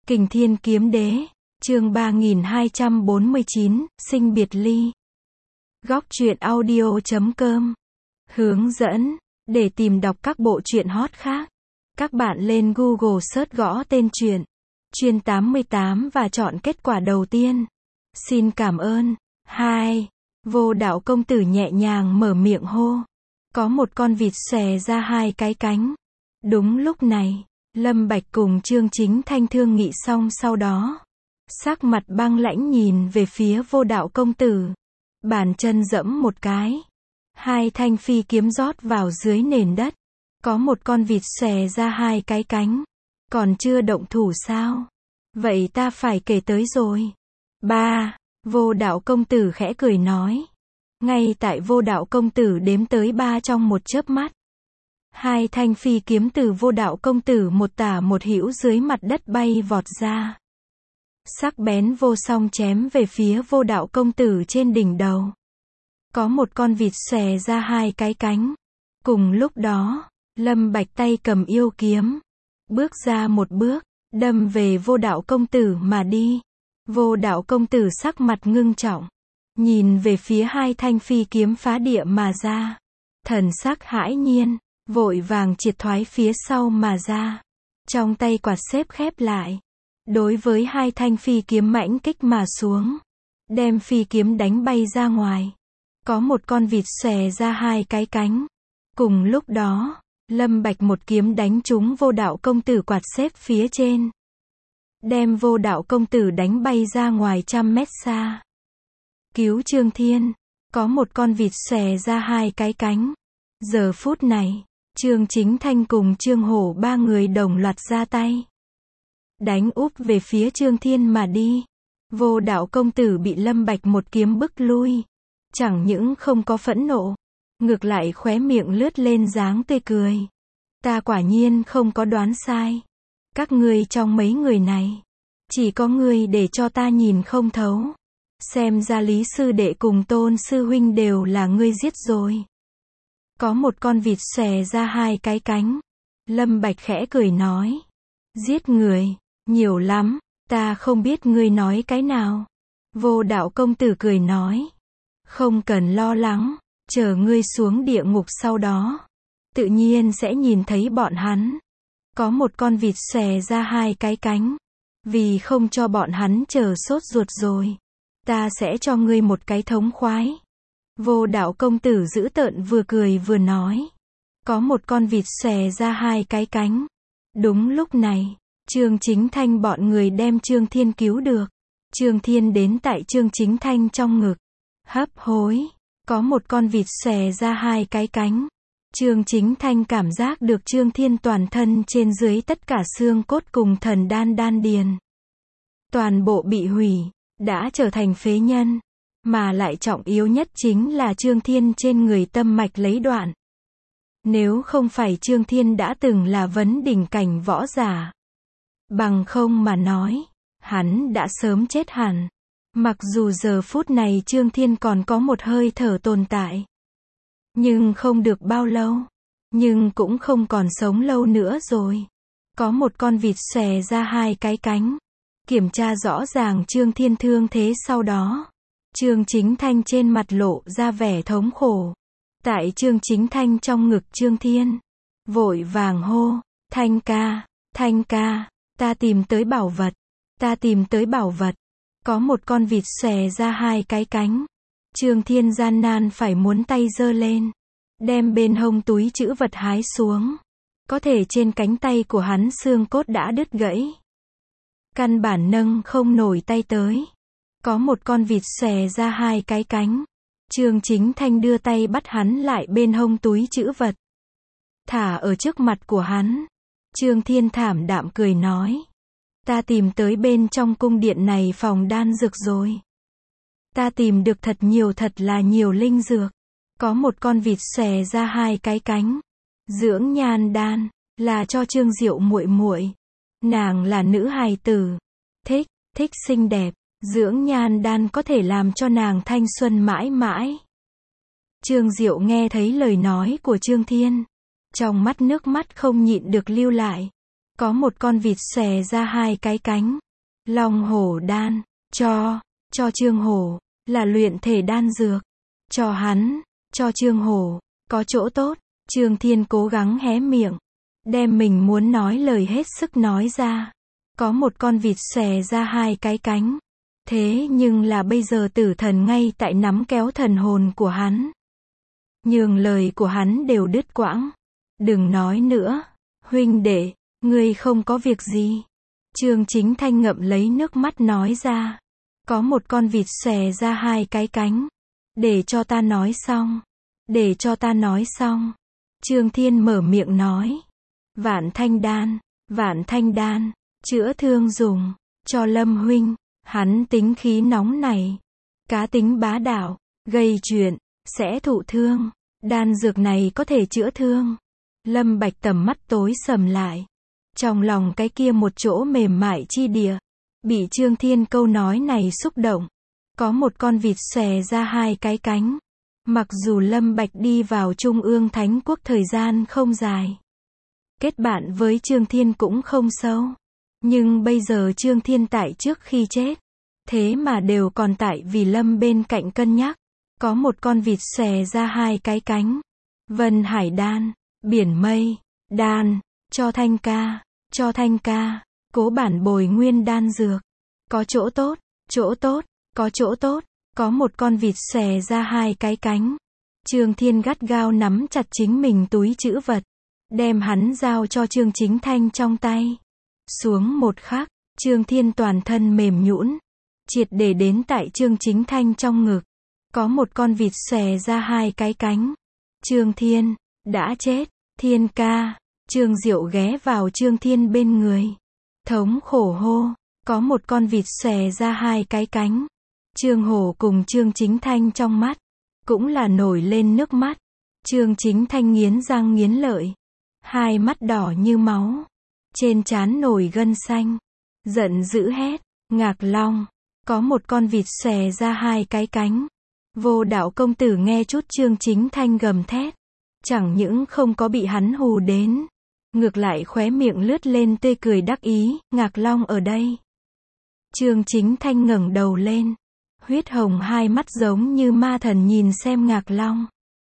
Kình Thiên Kiếm Đế, chương 3249, sinh biệt ly. Góc truyện audio.com. Hướng dẫn, để tìm đọc các bộ truyện hot khác. Các bạn lên Google search gõ tên truyện, Chuyên 88 và chọn kết quả đầu tiên. Xin cảm ơn. 2. Vô Đạo công tử nhẹ nhàng mở miệng hô. Có một con vịt xòe ra hai cái cánh. Đúng lúc này, Lâm Bạch cùng Trương Chính Thanh thương nghị xong sau đó, sắc mặt băng lãnh nhìn về phía Vô Đạo công tử. Bàn chân giẫm một cái, hai thanh phi kiếm rót vào dưới nền đất. Có một con vịt xòe ra hai cái cánh. Còn chưa động thủ sao? Vậy ta phải kể tới rồi. 3. Vô Đạo công tử khẽ cười nói. Ngay tại Vô Đạo công tử đếm tới 3 trong một chớp mắt, hai thanh phi kiếm từ Vô Đạo công tử một tả một hữu dưới mặt đất bay vọt ra. Sắc bén vô song chém về phía Vô Đạo công tử trên đỉnh đầu. Có một con vịt xòe ra hai cái cánh. Cùng lúc đó, Lâm Bạch tay cầm yêu kiếm, bước ra một bước, đâm về Vô Đạo công tử mà đi. Vô Đạo công tử sắc mặt ngưng trọng, nhìn về phía hai thanh phi kiếm phá địa mà ra. Thần sắc hãi nhiên, vội vàng triệt thoái phía sau mà ra. Trong tay quạt xếp khép lại. Đối với hai thanh phi kiếm mãnh kích mà xuống, đem phi kiếm đánh bay ra ngoài. Có một con vịt xòe ra hai cái cánh. Cùng lúc đó, Lâm Bạch một kiếm đánh trúng Vô Đạo công tử quạt xếp phía trên, đem Vô Đạo công tử đánh bay ra ngoài 100 mét xa. Cứu Trương Thiên. Có một con vịt xòe ra hai cái cánh. Giờ phút này, Trương Chính Thanh cùng Trương Hổ ba người đồng loạt ra tay, đánh úp về phía Trương Thiên mà đi. Vô Đạo công tử bị Lâm Bạch một kiếm bức lui. Chẳng những không có phẫn nộ, ngược lại khóe miệng lướt lên dáng tươi cười. Ta quả nhiên không có đoán sai. Các ngươi trong mấy người này, chỉ có ngươi để cho ta nhìn không thấu. Xem ra Lý sư đệ cùng Tôn sư huynh đều là ngươi giết rồi. Có một con vịt xòe ra hai cái cánh. Lâm Bạch khẽ cười nói. Giết người, nhiều lắm, ta không biết ngươi nói cái nào. Vô Đạo công tử cười nói. Không cần lo lắng, chờ ngươi xuống địa ngục sau đó, tự nhiên sẽ nhìn thấy bọn hắn. Có một con vịt xòe ra hai cái cánh. Vì không cho bọn hắn chờ sốt ruột rồi, ta sẽ cho ngươi một cái thống khoái. Vô Đạo công tử dữ tợn vừa cười vừa nói. Có một con vịt xòe ra hai cái cánh. Đúng lúc này, Trương Chính Thanh bọn người đem Trương Thiên cứu được. Trương Thiên đến tại Trương Chính Thanh trong ngực, hấp hối. Có một con vịt xòe ra hai cái cánh. Trương Chính Thanh cảm giác được Trương Thiên toàn thân trên dưới tất cả xương cốt cùng thần đan điền toàn bộ bị hủy, đã trở thành phế nhân. Mà lại trọng yếu nhất chính là Trương Thiên trên người tâm mạch lấy đoạn. Nếu không phải Trương Thiên đã từng là vấn đỉnh cảnh võ giả, bằng không mà nói, hắn đã sớm chết hẳn. Mặc dù giờ phút này Trương Thiên còn có một hơi thở tồn tại, nhưng không được bao lâu, nhưng cũng không còn sống lâu nữa rồi. Có một con vịt xòe ra hai cái cánh. Kiểm tra rõ ràng Trương Thiên thương thế sau đó, Trương Chính Thanh trên mặt lộ ra vẻ thống khổ. Tại Trương Chính Thanh trong ngực Trương Thiên, vội vàng hô. Thanh ca, ta tìm tới bảo vật, ta tìm tới bảo vật. Có một con vịt xòe ra hai cái cánh. Trương Thiên gian nan phải muốn tay giơ lên, đem bên hông túi trữ vật hái xuống. Có thể trên cánh tay của hắn xương cốt đã đứt gãy, căn bản nâng không nổi tay tới. Có một con vịt xòe ra hai cái cánh. Trương Chính Thanh đưa tay bắt hắn lại bên hông túi trữ vật, thả ở trước mặt của hắn. Trương Thiên thảm đạm cười nói. Ta tìm tới bên trong cung điện này phòng đan dược rồi. Ta tìm được thật là nhiều linh dược. Có một con vịt xòe ra hai cái cánh. Dưỡng nhan đan, là cho Trương Diệu muội muội. Nàng là nữ hài tử, thích xinh đẹp. Dưỡng nhan đan có thể làm cho nàng thanh xuân mãi mãi. Trương Diệu nghe thấy lời nói của Trương Thiên, trong mắt nước mắt không nhịn được lưu lại. Có một con vịt xòe ra hai cái cánh. Long hổ đan, cho Trương Hổ, là luyện thể đan dược. Cho hắn, cho Trương Hổ, có chỗ tốt. Trương Thiên cố gắng hé miệng, đem mình muốn nói lời hết sức nói ra. Có một con vịt xòe ra hai cái cánh. Thế nhưng là bây giờ tử thần ngay tại nắm kéo thần hồn của hắn. Nhường lời của hắn đều đứt quãng. Đừng nói nữa, huynh đệ, ngươi không có việc gì. Trương Chính Thanh ngậm lấy nước mắt nói ra. Có một con vịt xòe ra hai cái cánh. Để cho ta nói xong. Để cho ta nói xong. Trương Thiên mở miệng nói. Vạn thanh đan, chữa thương dùng, cho Lâm huynh, hắn tính khí nóng này. Cá tính bá đạo, gây chuyện, sẽ thụ thương. Đan dược này có thể chữa thương. Lâm Bạch tầm mắt tối sầm lại. Trong lòng cái kia một chỗ mềm mại chi địa. Bị Trương Thiên câu nói này xúc động. Có một con vịt xòe ra hai cái cánh. Mặc dù Lâm Bạch đi vào Trung ương Thánh Quốc thời gian không dài. Kết bạn với Trương Thiên cũng không sâu. Nhưng bây giờ Trương Thiên tại trước khi chết. Thế mà đều còn tại vì Lâm bên cạnh cân nhắc. Có một con vịt xòe ra hai cái cánh. Vân Hải đan, biển mây, đan, cho Thanh ca, cố bản bồi nguyên đan dược. Có chỗ tốt, có chỗ tốt, có một con vịt xòe ra hai cái cánh. Trương Thiên gắt gao nắm chặt chính mình túi trữ vật. Đem hắn giao cho Trương Chính Thanh trong tay. Xuống một khắc, Trương Thiên toàn thân mềm nhũn. Triệt để đến tại Trương Chính Thanh trong ngực. Có một con vịt xòe ra hai cái cánh. Trương Thiên, đã chết, Thiên ca. Trương Diệu ghé vào Trương Thiên bên người. Thống khổ hô, có một con vịt xòe ra hai cái cánh. Trương Hổ cùng Trương Chính Thanh trong mắt, cũng là nổi lên nước mắt. Trương Chính Thanh nghiến răng nghiến lợi. Hai mắt đỏ như máu. Trên trán nổi gân xanh. Giận dữ hét, Ngạc Long, có một con vịt xòe ra hai cái cánh. Vô Đạo công tử nghe chút Trương Chính Thanh gầm thét. Chẳng những không có bị hắn hù đến. Ngược lại khóe miệng lướt lên tươi cười đắc ý, Ngạc Long ở đây. Trương Chính Thanh ngẩng đầu lên. Huyết hồng hai mắt giống như ma thần nhìn xem Ngạc Long.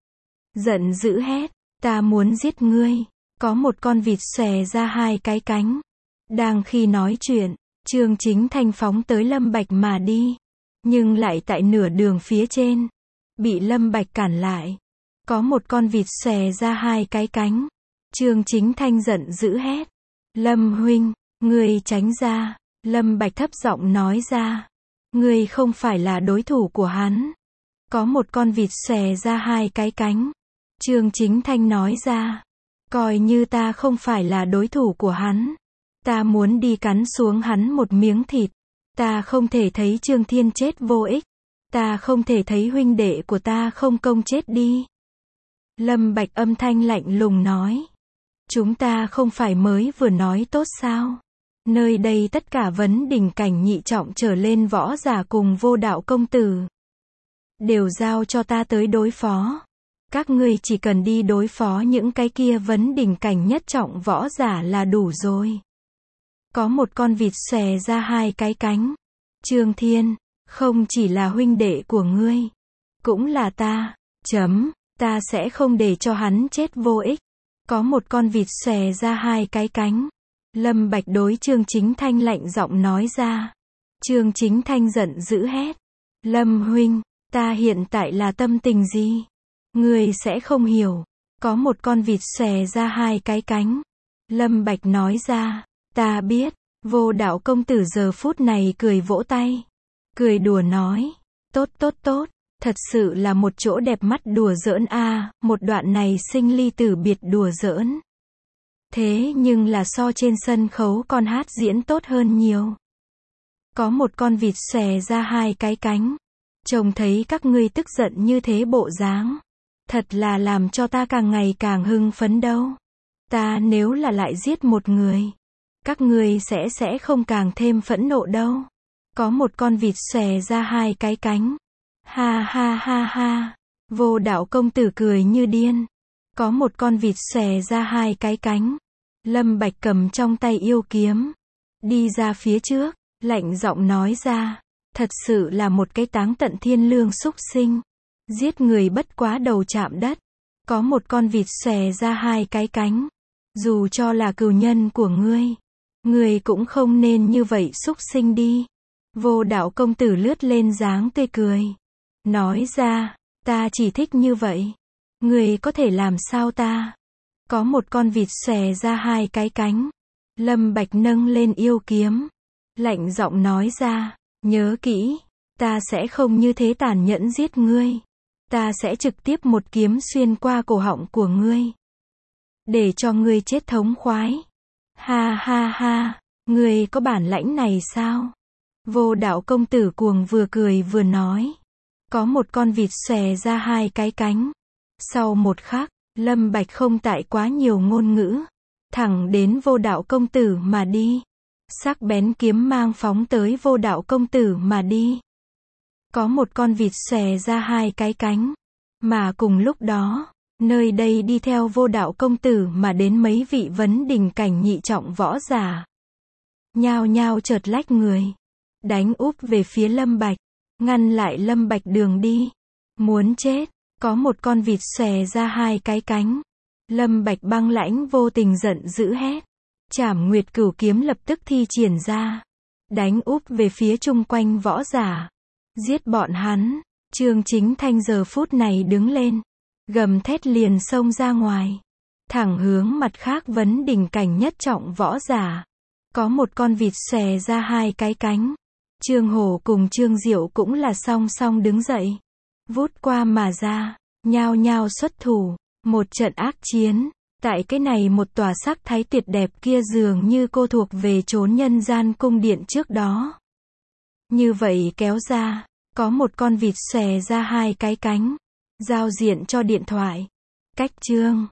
Giận dữ hét, ta muốn giết ngươi. Có một con vịt xòe ra hai cái cánh. Đang khi nói chuyện, Trương Chính Thanh phóng tới Lâm Bạch mà đi. Nhưng lại tại nửa đường phía trên. Bị Lâm Bạch cản lại. Có một con vịt xòe ra hai cái cánh. Trương Chính Thanh giận dữ hét. Lâm huynh, ngươi tránh ra. Lâm Bạch thấp giọng nói ra. Ngươi không phải là đối thủ của hắn. Có một con vịt xòe ra hai cái cánh. Trương Chính Thanh nói ra. Coi như ta không phải là đối thủ của hắn. Ta muốn đi cắn xuống hắn một miếng thịt. Ta không thể thấy Trương Thiên chết vô ích. Ta không thể thấy huynh đệ của ta không công chết đi. Lâm Bạch âm thanh lạnh lùng nói. Chúng ta không phải mới vừa nói tốt sao? Nơi đây tất cả vấn đỉnh cảnh nhị trọng trở lên võ giả cùng Vô Đạo công tử. Đều giao cho ta tới đối phó. Các ngươi chỉ cần đi đối phó những cái kia vấn đỉnh cảnh nhất trọng võ giả là đủ rồi. Có một con vịt xòe ra hai cái cánh. Trương Thiên, không chỉ là huynh đệ của ngươi. Cũng là ta. Ta sẽ không để cho hắn chết vô ích. Có một con vịt xòe ra hai cái cánh. Lâm Bạch đối Trương Chính Thanh lạnh giọng nói ra. Trương Chính Thanh giận dữ hét. Lâm huynh, ta hiện tại là tâm tình gì? Ngươi sẽ không hiểu. Có một con vịt xòe ra hai cái cánh. Lâm Bạch nói ra. Ta biết. Vô Đạo công tử giờ phút này cười vỗ tay. Cười đùa nói. Tốt. Thật sự là một chỗ đẹp mắt đùa giỡn a, một đoạn này sinh ly tử biệt đùa giỡn. Thế nhưng là so trên sân khấu con hát diễn tốt hơn nhiều. Có một con vịt xòe ra hai cái cánh. Trông thấy các ngươi tức giận như thế bộ dáng. Thật là làm cho ta càng ngày càng hưng phấn đâu. Ta nếu là lại giết một người. Các ngươi sẽ không càng thêm phẫn nộ đâu. Có một con vịt xòe ra hai cái cánh. Ha. Vô Đạo công tử cười như điên. Có một con vịt xòe ra hai cái cánh. Lâm Bạch cầm trong tay yêu kiếm, đi ra phía trước, lạnh giọng nói ra, thật sự là một cái táng tận thiên lương súc sinh. Giết người bất quá đầu chạm đất. Có một con vịt xòe ra hai cái cánh. Dù cho là cừu nhân của ngươi cũng không nên như vậy súc sinh đi. Vô Đạo công tử lướt lên dáng tươi cười. Nói ra, ta chỉ thích như vậy. Ngươi có thể làm sao ta? Có một con vịt xòe ra hai cái cánh. Lâm Bạch nâng lên yêu kiếm. Lạnh giọng nói ra, nhớ kỹ, ta sẽ không như thế tàn nhẫn giết ngươi. Ta sẽ trực tiếp một kiếm xuyên qua cổ họng của ngươi. Để cho ngươi chết thống khoái. Ha ha ha, ngươi có bản lãnh này sao? Vô Đạo công tử cuồng vừa cười vừa nói. Có một con vịt xòe ra hai cái cánh. Sau một khắc, Lâm Bạch không tại quá nhiều ngôn ngữ. Thẳng đến Vô Đạo công tử mà đi. Sắc bén kiếm mang phóng tới Vô Đạo công tử mà đi. Có một con vịt xòe ra hai cái cánh. Mà cùng lúc đó, nơi đây đi theo Vô Đạo công tử mà đến mấy vị vấn đỉnh cảnh nhị trọng võ giả. Nhao nhao chợt lách người. Đánh úp về phía Lâm Bạch. Ngăn lại Lâm Bạch đường đi. Muốn chết. Có một con vịt xòe ra hai cái cánh. Lâm Bạch băng lãnh vô tình giận dữ hét. Trảm Nguyệt Cửu kiếm lập tức thi triển ra. Đánh úp về phía chung quanh võ giả. Giết bọn hắn. Trương Chính Thanh giờ phút này đứng lên. Gầm thét liền xông ra ngoài. Thẳng hướng mặt khác vấn đỉnh cảnh nhất trọng võ giả. Có một con vịt xòe ra hai cái cánh. Trương Hổ cùng Trương Diệu cũng là song song đứng dậy. Vút qua mà ra. Nhao nhao xuất thủ. Một trận ác chiến. Tại cái này một tòa sắc thái tuyệt đẹp kia dường như cô thuộc về chốn nhân gian cung điện trước đó. Như vậy kéo ra. Có một con vịt xòe ra hai cái cánh. Giao diện cho điện thoại. Cách chương.